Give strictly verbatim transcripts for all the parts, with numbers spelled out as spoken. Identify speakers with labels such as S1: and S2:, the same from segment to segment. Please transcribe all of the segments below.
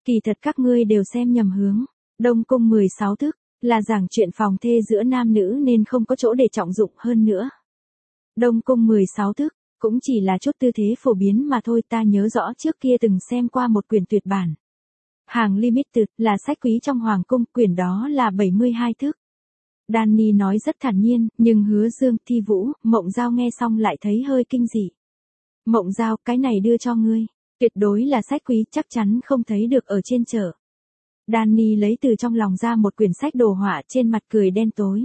S1: Kỳ thật các ngươi đều xem nhầm hướng. Đông cung mười sáu thức, là giảng chuyện phòng thê giữa nam nữ nên không có chỗ để trọng dụng hơn nữa. Đông cung mười sáu thức, cũng chỉ là chút tư thế phổ biến mà thôi. Ta nhớ rõ trước kia từng xem qua một quyển tuyệt bản. Hàng limited, là sách quý trong hoàng cung, quyển đó là bảy mươi hai thức. Danny nói rất thản nhiên, nhưng Hứa Dương, Thi Vũ, Mộng Giao nghe xong lại thấy hơi kinh dị. Mộng Giao, cái này đưa cho ngươi. Tuyệt đối là sách quý, chắc chắn không thấy được ở trên chợ. Danny lấy từ trong lòng ra một quyển sách đồ họa, trên mặt cười đen tối.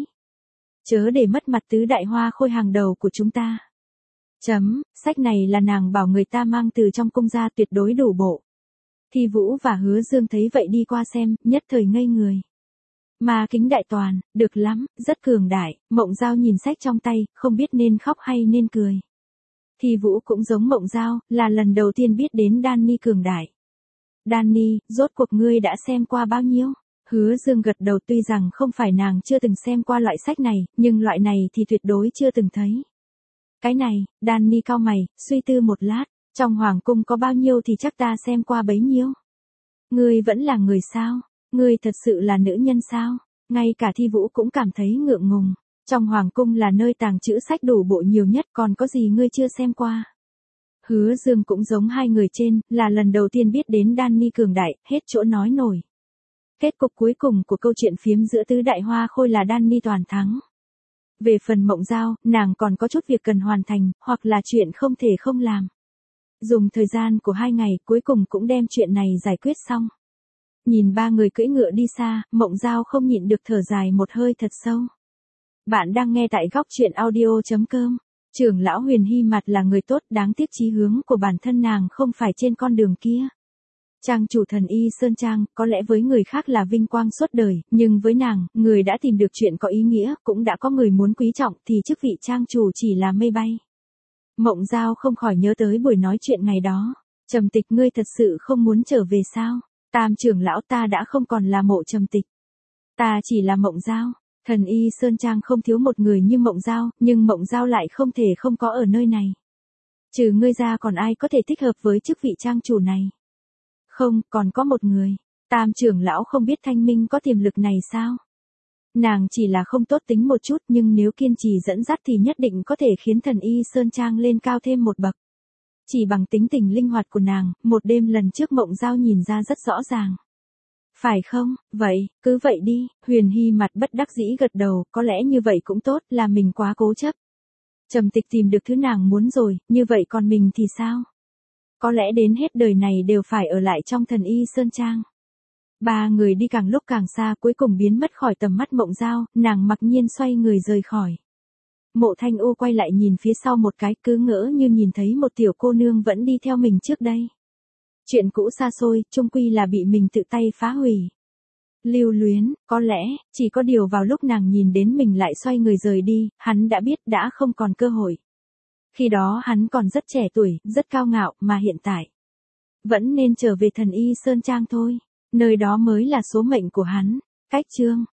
S1: Chớ để mất mặt tứ đại hoa khôi hàng đầu của chúng ta. Chấm, sách này là nàng bảo người ta mang từ trong cung ra, tuyệt đối đủ bộ. Thi Vũ và Hứa Dương thấy vậy đi qua xem, nhất thời ngây người. Ma kính đại toàn, được lắm, rất cường đại. Mộng Giao nhìn sách trong tay, không biết nên khóc hay nên cười. Thi Vũ cũng giống Mộng Giao, là lần đầu tiên biết đến Danny cường đại. Danny, rốt cuộc ngươi đã xem qua bao nhiêu? Hứa Dương gật đầu, tuy rằng không phải nàng chưa từng xem qua loại sách này, nhưng loại này thì tuyệt đối chưa từng thấy. Cái này, Danny cau mày, suy tư một lát, trong hoàng cung có bao nhiêu thì chắc ta xem qua bấy nhiêu. Ngươi vẫn là người sao? Ngươi thật sự là nữ nhân sao? Ngay cả Thi Vũ cũng cảm thấy ngượng ngùng. Trong hoàng cung là nơi tàng trữ sách đủ bộ nhiều nhất, còn có gì ngươi chưa xem qua? Hứa Dương cũng giống hai người trên, là lần đầu tiên biết đến Danny cường đại, hết chỗ nói nổi. Kết cục cuối cùng của câu chuyện phiếm giữa tứ đại hoa khôi là Danny toàn thắng. Về phần Mộng Giao, nàng còn có chút việc cần hoàn thành, hoặc là chuyện không thể không làm. Dùng thời gian của hai ngày, cuối cùng cũng đem chuyện này giải quyết xong. Nhìn ba người cưỡi ngựa đi xa, Mộng Giao không nhịn được thở dài một hơi thật sâu. Bạn đang nghe tại góc truyện audio chấm com. Trưởng lão Huyền Hy Mặt là người tốt, đáng tiếc chí hướng của bản thân nàng không phải trên con đường kia. Trang chủ Thần Y Sơn Trang, có lẽ với người khác là vinh quang suốt đời, nhưng với nàng, người đã tìm được chuyện có ý nghĩa, cũng đã có người muốn quý trọng, thì chức vị trang chủ chỉ là mây bay. Mộng Giao không khỏi nhớ tới buổi nói chuyện ngày đó. Trầm Tịch, ngươi thật sự không muốn trở về sao? Tam trưởng lão, ta đã không còn là Mộ Trầm Tịch. Ta chỉ là Mộng Giao. Thần Y Sơn Trang không thiếu một người như Mộng Giao, nhưng Mộng Giao lại không thể không có ở nơi này. Trừ ngươi ra còn ai có thể thích hợp với chức vị trang chủ này? Không, còn có một người. Tam trưởng lão không biết Thanh Minh có tiềm lực này sao? Nàng chỉ là không tốt tính một chút, nhưng nếu kiên trì dẫn dắt thì nhất định có thể khiến Thần Y Sơn Trang lên cao thêm một bậc. Chỉ bằng tính tình linh hoạt của nàng, một đêm lần trước Mộng Giao nhìn ra rất rõ ràng. Phải không? Vậy, cứ vậy đi. Huyền Hy Mặt bất đắc dĩ gật đầu, có lẽ như vậy cũng tốt, là mình quá cố chấp. Trầm Tịch tìm được thứ nàng muốn rồi, như vậy còn mình thì sao? Có lẽ đến hết đời này đều phải ở lại trong Thần Y Sơn Trang. Ba người đi càng lúc càng xa, cuối cùng biến mất khỏi tầm mắt Mộng Giao, nàng mặc nhiên xoay người rời khỏi. Mộ Thanh U quay lại nhìn phía sau một cái, cứ ngỡ như nhìn thấy một tiểu cô nương vẫn đi theo mình trước đây. Chuyện cũ xa xôi, chung quy là bị mình tự tay phá hủy. Lưu Luyến, có lẽ, chỉ có điều vào lúc nàng nhìn đến mình lại xoay người rời đi, hắn đã biết đã không còn cơ hội. Khi đó hắn còn rất trẻ tuổi, rất cao ngạo, mà hiện tại vẫn nên trở về Thần Y Sơn Trang thôi. Nơi đó mới là số mệnh của hắn. Cách chương